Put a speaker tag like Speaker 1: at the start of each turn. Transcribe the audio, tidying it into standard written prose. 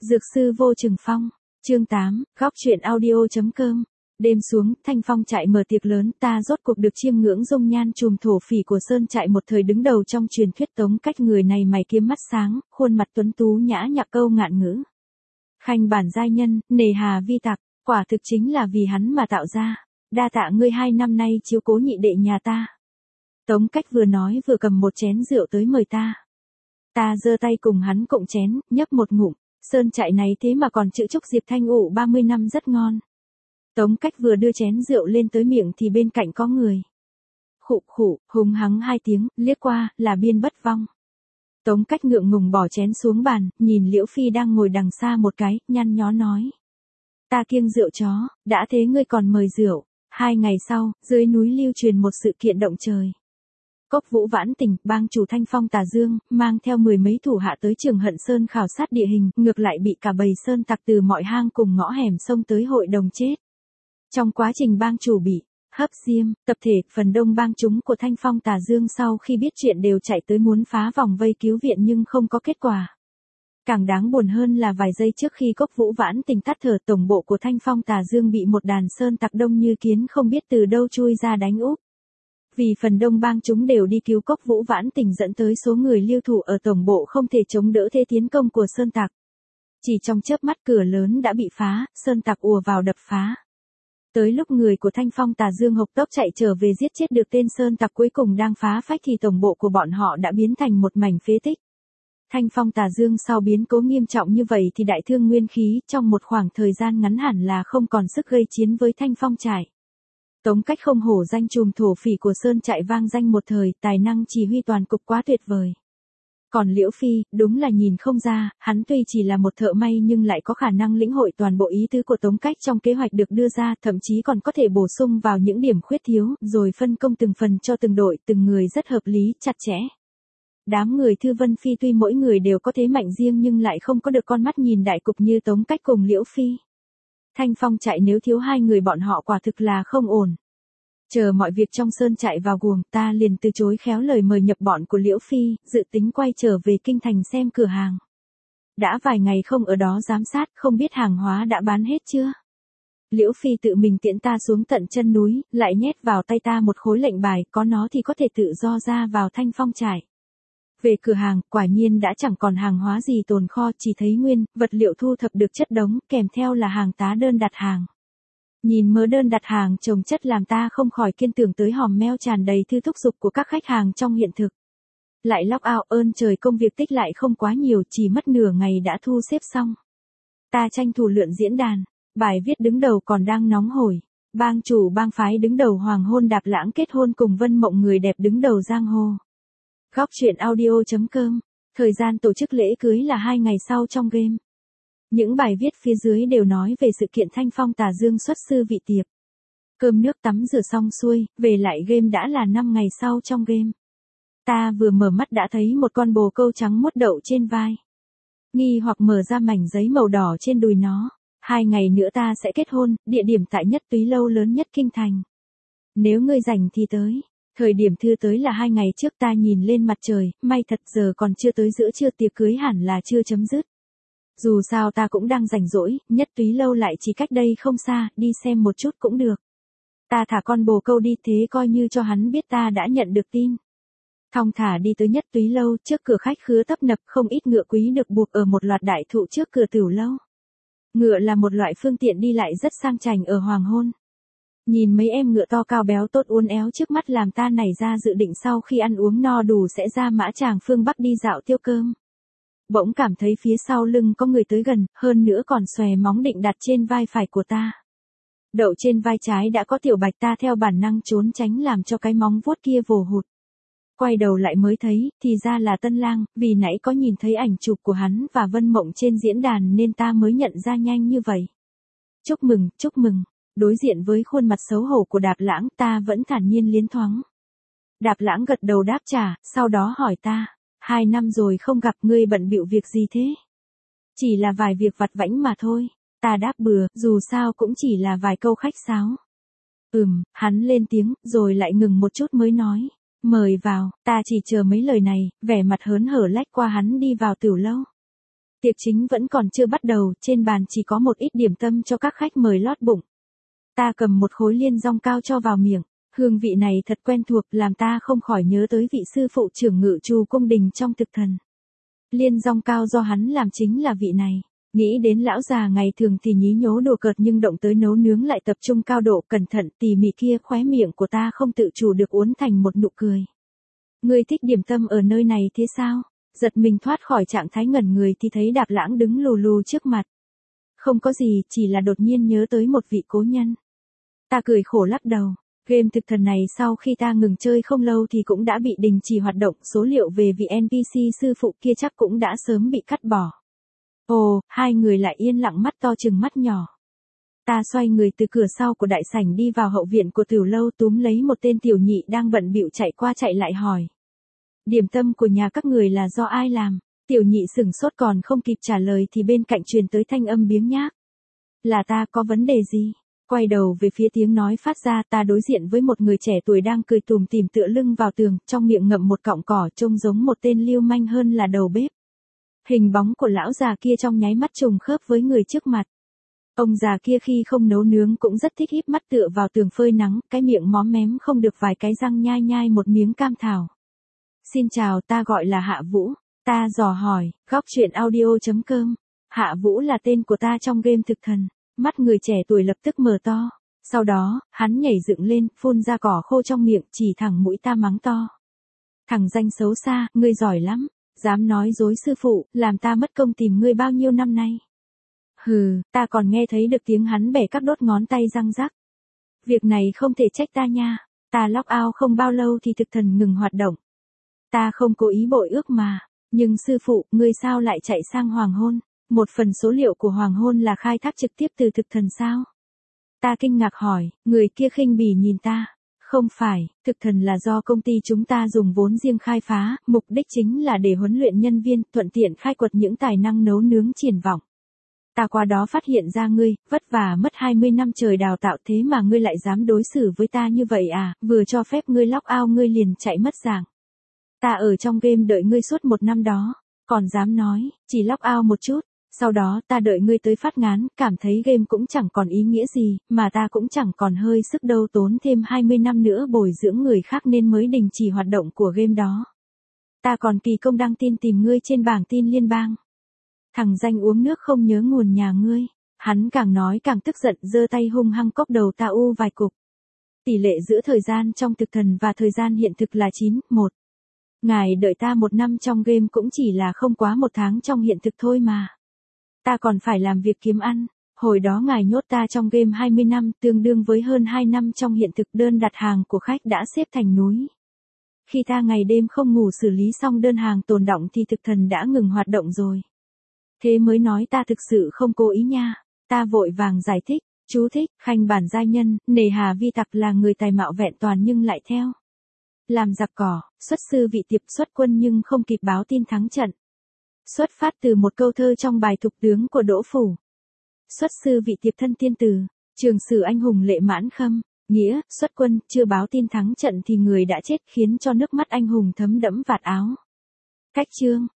Speaker 1: Dược sư Vô Trừng Phong, chương 8, góc truyện audio.com. Đêm xuống, Thanh Phong trại mở tiệc lớn, ta rốt cuộc được chiêm ngưỡng dung nhan trùm thổ phỉ của Sơn trại một thời đứng đầu trong truyền thuyết Tống Cách. Người này mày kiếm mắt sáng, khuôn mặt tuấn tú nhã nhạc câu ngạn ngữ. Khanh bản giai nhân, nề hà vi tặc, quả thực chính là vì hắn mà tạo ra. Đa tạ ngươi 2 năm nay chiếu cố nhị đệ nhà ta. Tống Cách vừa nói vừa cầm một chén rượu tới mời ta. Ta giơ tay cùng hắn cộng chén, nhấp một ngụm. Sơn trại này thế mà còn chữ chúc Diệp Thanh ủ 30 năm rất ngon. Tống Cách vừa đưa chén rượu lên tới miệng thì bên cạnh có người. Khụ khụ, hùng hắng 2 tiếng, liếc qua, là Biên Bất Vong. Tống Cách ngượng ngùng bỏ chén xuống bàn, nhìn Liễu Phi đang ngồi đằng xa một cái, nhăn nhó nói. Ta kiêng rượu chó, đã thế ngươi còn mời rượu. 2 ngày sau, dưới núi lưu truyền một sự kiện động trời. Cốc Vũ Vãn Tình, bang chủ Thanh Phong Tà Dương, mang theo 10 mấy thủ hạ tới Trường Hận Sơn khảo sát địa hình, ngược lại bị cả bầy sơn tặc từ mọi hang cùng ngõ hẻm xông tới hội đồng chết. Trong quá trình bang chủ bị hấp diêm, tập thể, phần đông bang chúng của Thanh Phong Tà Dương sau khi biết chuyện đều chạy tới muốn phá vòng vây cứu viện nhưng không có kết quả. Càng đáng buồn hơn là vài giây trước khi Cốc Vũ Vãn Tình tắt thở, tổng bộ của Thanh Phong Tà Dương bị một đàn sơn tặc đông như kiến không biết từ đâu chui ra đánh úp. Vì phần đông bang chúng đều đi cứu Cốc Vũ Vãn Tình dẫn tới số người lưu thủ ở tổng bộ không thể chống đỡ thế tiến công của sơn tặc. Chỉ trong chớp mắt cửa lớn đã bị phá, sơn tặc ùa vào đập phá. Tới lúc người của Thanh Phong Tà Dương hộc tốc chạy trở về giết chết được tên sơn tặc cuối cùng đang phá phách thì tổng bộ của bọn họ đã biến thành một mảnh phế tích. Thanh Phong Tà Dương sau biến cố nghiêm trọng như vậy thì đại thương nguyên khí trong một khoảng thời gian ngắn hẳn là không còn sức gây chiến với Thanh Phong trại. Tống Cách không hổ danh trùm thổ phỉ của Sơn trại vang danh một thời, tài năng chỉ huy toàn cục quá tuyệt vời. Còn Liễu Phi, đúng là nhìn không ra, hắn tuy chỉ là một thợ may nhưng lại có khả năng lĩnh hội toàn bộ ý tứ của Tống Cách trong kế hoạch được đưa ra, thậm chí còn có thể bổ sung vào những điểm khuyết thiếu, rồi phân công từng phần cho từng đội, từng người rất hợp lý, chặt chẽ. Đám người Thư Vân Phi tuy mỗi người đều có thế mạnh riêng nhưng lại không có được con mắt nhìn đại cục như Tống Cách cùng Liễu Phi. Thanh Phong trại nếu thiếu 2 người bọn họ quả thực là không ổn. Chờ mọi việc trong sơn trại vào guồng, ta liền từ chối khéo lời mời nhập bọn của Liễu Phi, dự tính quay trở về kinh thành xem cửa hàng. Đã vài ngày không ở đó giám sát, không biết hàng hóa đã bán hết chưa. Liễu Phi tự mình tiễn ta xuống tận chân núi, lại nhét vào tay ta một khối lệnh bài, có nó thì có thể tự do ra vào Thanh Phong trại. Về cửa hàng, quả nhiên đã chẳng còn hàng hóa gì tồn kho, chỉ thấy nguyên vật liệu thu thập được chất đống, kèm theo là hàng tá đơn đặt hàng. Nhìn mớ đơn đặt hàng chồng chất làm ta không khỏi kiên tưởng tới hòm mail tràn đầy thư thúc giục của các khách hàng trong hiện thực. Lại log out, ơn trời, công việc tích lại không quá nhiều, chỉ mất nửa ngày đã thu xếp xong. Ta tranh thủ lượn diễn đàn, bài viết đứng đầu còn đang nóng hổi. Bang chủ bang phái đứng đầu hoàng hôn Đạp Lãng kết hôn cùng Vân Mộng người đẹp đứng đầu giang hồ. Góc truyện audio.com. Thời gian tổ chức lễ cưới là 2 ngày sau trong game. Những bài viết phía dưới đều nói về sự kiện Thanh Phong Tà Dương xuất sư vị tiệc. Cơm nước tắm rửa xong xuôi, về lại game đã là 5 ngày sau trong game. Ta vừa mở mắt đã thấy một con bồ câu trắng mốt đậu trên vai. Nghi hoặc mở ra mảnh giấy màu đỏ trên đùi nó. 2 ngày nữa ta sẽ kết hôn, địa điểm tại Nhất Túy Lâu lớn nhất kinh thành. Nếu ngươi rảnh thì tới. Thời điểm thư tới là 2 ngày trước, ta nhìn lên mặt trời, may thật giờ còn chưa tới giữa trưa, tiệc cưới hẳn là chưa chấm dứt. Dù sao ta cũng đang rảnh rỗi, Nhất Túy Lâu lại chỉ cách đây không xa, đi xem một chút cũng được. Ta thả con bồ câu đi, thế coi như cho hắn biết ta đã nhận được tin. Thong thả đi tới Nhất Túy Lâu, trước cửa khách khứa tấp nập, không ít ngựa quý được buộc ở một loạt đại thụ trước cửa tiểu lâu. Ngựa là một loại phương tiện đi lại rất sang chảnh ở hoàng hôn. Nhìn mấy em ngựa to cao béo tốt uốn éo trước mắt làm ta nảy ra dự định sau khi ăn uống no đủ sẽ ra Mã Tràng phương Bắc đi dạo tiêu cơm. Bỗng cảm thấy phía sau lưng có người tới gần, hơn nữa còn xòe móng định đặt trên vai phải của ta. Đậu trên vai trái đã có Tiểu Bạch, ta theo bản năng trốn tránh làm cho cái móng vuốt kia vồ hụt. Quay đầu lại mới thấy, thì ra là Tân Lang, vì nãy có nhìn thấy ảnh chụp của hắn và Vân Mộng trên diễn đàn nên ta mới nhận ra nhanh như vậy. Chúc mừng, chúc mừng. Đối diện với khuôn mặt xấu hổ của Đạp Lãng, ta vẫn thản nhiên liến thoáng. Đạp Lãng gật đầu đáp trả, sau đó hỏi ta, 2 năm rồi không gặp, ngươi bận bịu việc gì thế? Chỉ là vài việc vặt vãnh mà thôi. Ta đáp bừa, dù sao cũng chỉ là vài câu khách sáo. Hắn lên tiếng, rồi lại ngừng một chút mới nói, mời vào. Ta chỉ chờ mấy lời này, vẻ mặt hớn hở lách qua hắn đi vào tiểu lâu. Tiệc chính vẫn còn chưa bắt đầu, trên bàn chỉ có một ít điểm tâm cho các khách mời lót bụng. Ta cầm một khối liên dong cao cho vào miệng, hương vị này thật quen thuộc làm ta không khỏi nhớ tới vị sư phụ trưởng ngự trù cung đình trong thực thần. Liên dong cao do hắn làm chính là vị này. Nghĩ đến lão già ngày thường thì nhí nhố đùa cợt nhưng động tới nấu nướng lại tập trung cao độ cẩn thận tỉ mỉ kia, khóe miệng của ta không tự chủ được uốn thành một nụ cười. Ngươi thích điểm tâm ở nơi này thế sao? Giật mình thoát khỏi trạng thái ngẩn người thì thấy Đạp Lãng đứng lù lù trước mặt. Không có gì, chỉ là đột nhiên nhớ tới một vị cố nhân. Ta cười khổ lắc đầu. Game thực thần này sau khi ta ngừng chơi không lâu thì cũng đã bị đình chỉ hoạt động, số liệu về vị NPC sư phụ kia chắc cũng đã sớm bị cắt bỏ. Ồ, hai người lại yên lặng mắt to chừng mắt nhỏ. Ta xoay người từ cửa sau của đại sảnh đi vào hậu viện của tiểu lâu, túm lấy một tên tiểu nhị đang bận bịu chạy qua chạy lại hỏi. Điểm tâm của nhà các người là do ai làm? Tiểu nhị sửng sốt còn không kịp trả lời thì bên cạnh truyền tới thanh âm biếng nhác. Là ta, có vấn đề gì? Quay đầu về phía tiếng nói phát ra, ta đối diện với một người trẻ tuổi đang cười tủm tỉm tựa lưng vào tường, trong miệng ngậm một cọng cỏ, trông giống một tên lưu manh hơn là đầu bếp. Hình bóng của lão già kia trong nháy mắt trùng khớp với người trước mặt. Ông già kia khi không nấu nướng cũng rất thích híp mắt tựa vào tường phơi nắng, cái miệng móm mém không được vài cái răng nhai nhai một miếng cam thảo. Xin chào, ta gọi là Hạ Vũ. Ta dò hỏi, góc truyện audio.com. Hạ Vũ là tên của ta trong game thực thần. Mắt người trẻ tuổi lập tức mở to. Sau đó, hắn nhảy dựng lên, phun ra cỏ khô trong miệng, chỉ thẳng mũi ta mắng to. Thằng danh xấu xa, ngươi giỏi lắm. Dám nói dối sư phụ, làm ta mất công tìm ngươi bao nhiêu năm nay. Hừ, ta còn nghe thấy được tiếng hắn bẻ các đốt ngón tay răng rắc. Việc này không thể trách ta nha. Ta lock out không bao lâu thì thực thần ngừng hoạt động. Ta không cố ý bội ước mà. Nhưng sư phụ, ngươi sao lại chạy sang hoàng hôn? Một phần số liệu của hoàng hôn là khai thác trực tiếp từ thực thần sao? Ta kinh ngạc hỏi, người kia khinh bỉ nhìn ta. Không phải, thực thần là do công ty chúng ta dùng vốn riêng khai phá, mục đích chính là để huấn luyện nhân viên, thuận tiện khai quật những tài năng nấu nướng triển vọng. Ta qua đó phát hiện ra ngươi, vất vả mất 20 năm trời đào tạo thế mà ngươi lại dám đối xử với ta như vậy à, vừa cho phép ngươi lock out ngươi liền chạy mất dạng. Ta ở trong game đợi ngươi suốt 1 năm đó, còn dám nói, chỉ lock out một chút. Sau đó ta đợi ngươi tới phát ngán, cảm thấy game cũng chẳng còn ý nghĩa gì, mà ta cũng chẳng còn hơi sức đâu, tốn thêm 20 năm nữa bồi dưỡng người khác nên mới đình chỉ hoạt động của game đó. Ta còn kỳ công đăng tin tìm ngươi trên bảng tin liên bang. Thằng danh uống nước không nhớ nguồn nhà ngươi. Hắn càng nói càng tức giận, giơ tay hung hăng cốc đầu ta u vài cục. Tỷ lệ giữa thời gian trong thực thần và thời gian hiện thực là 9:1. Ngài đợi ta 1 năm trong game cũng chỉ là không quá 1 tháng trong hiện thực thôi mà. Ta còn phải làm việc kiếm ăn. Hồi đó ngài nhốt ta trong game 20 năm, tương đương với hơn 2 năm trong hiện thực, đơn đặt hàng của khách đã xếp thành núi. Khi ta ngày đêm không ngủ xử lý xong đơn hàng tồn đọng thì thực thần đã ngừng hoạt động rồi. Thế mới nói ta thực sự không cố ý nha. Ta vội vàng giải thích, chú thích, khanh bản giai nhân, nề hà vi tặc là người tài mạo vẹn toàn nhưng lại theo. Làm giặc cỏ, xuất sư vị tiệp xuất quân nhưng không kịp báo tin thắng trận. Xuất phát từ một câu thơ trong bài Thục tướng của Đỗ Phủ. Xuất sư vị tiệp thân tiên tử, trường sử anh hùng lệ mãn khâm, nghĩa, xuất quân, chưa báo tin thắng trận thì người đã chết khiến cho nước mắt anh hùng thấm đẫm vạt áo. Cách chương.